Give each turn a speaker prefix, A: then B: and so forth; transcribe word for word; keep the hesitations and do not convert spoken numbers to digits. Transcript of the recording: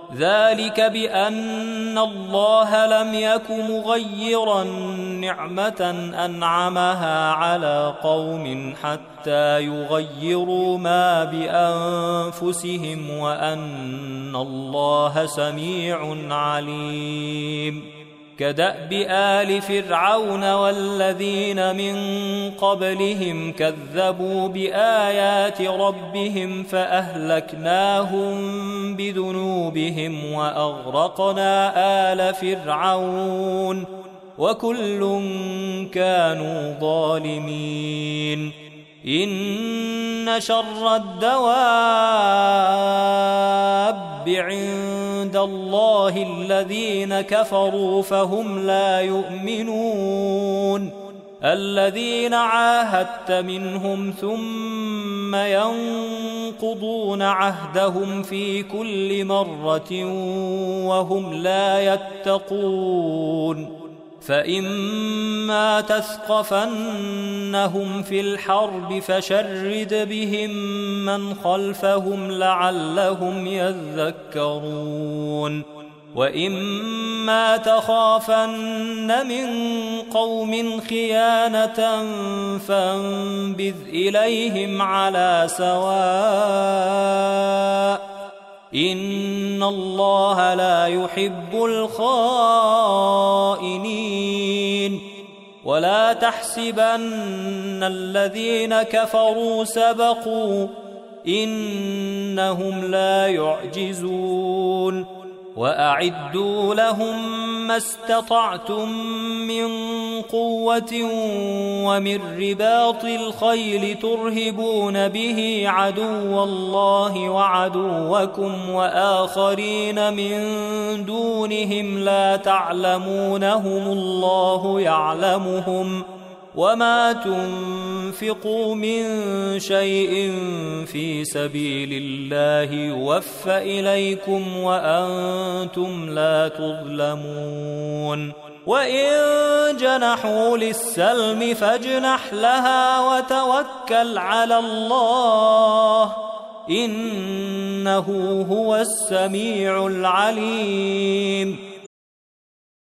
A: ذلك بأن الله لم يك مغيرا نعمة أنعمها على قوم حتى يغيروا ما بأنفسهم وأن الله سميع عليم. كدأب آل فرعون والذين من قبلهم كذبوا بآيات ربهم فأهلكناهم بذنوبهم وأغرقنا آل فرعون وكل كانوا ظالمين. إن شر الدواب عند الله الذين كفروا فهم لا يؤمنون الذين عاهدت منهم ثم ينقضون عهدهم في كل مرة وهم لا يتقون. فإما تثقفنهم في الحرب فشرد بهم من خلفهم لعلهم يذكرون. وإما تخافن من قوم خيانة فانبذ إليهم على سواء إن الله لا يحب الخائنين. ولا تحسبن الذين كفروا سبقوا إنهم لا يعجزون. وأعدوا لهم ما استطعتم من قوة ومن رباط الخيل ترهبون به عدو الله وعدوكم وآخرين من دونهم لا تعلمونهم الله يعلمهم وما تنفقوا من شيء في سبيل الله يوفى إليكم وأنتم لا تظلمون. وإن جنحوا للسلم فاجنح لها وتوكل على الله إنه هو السميع العليم.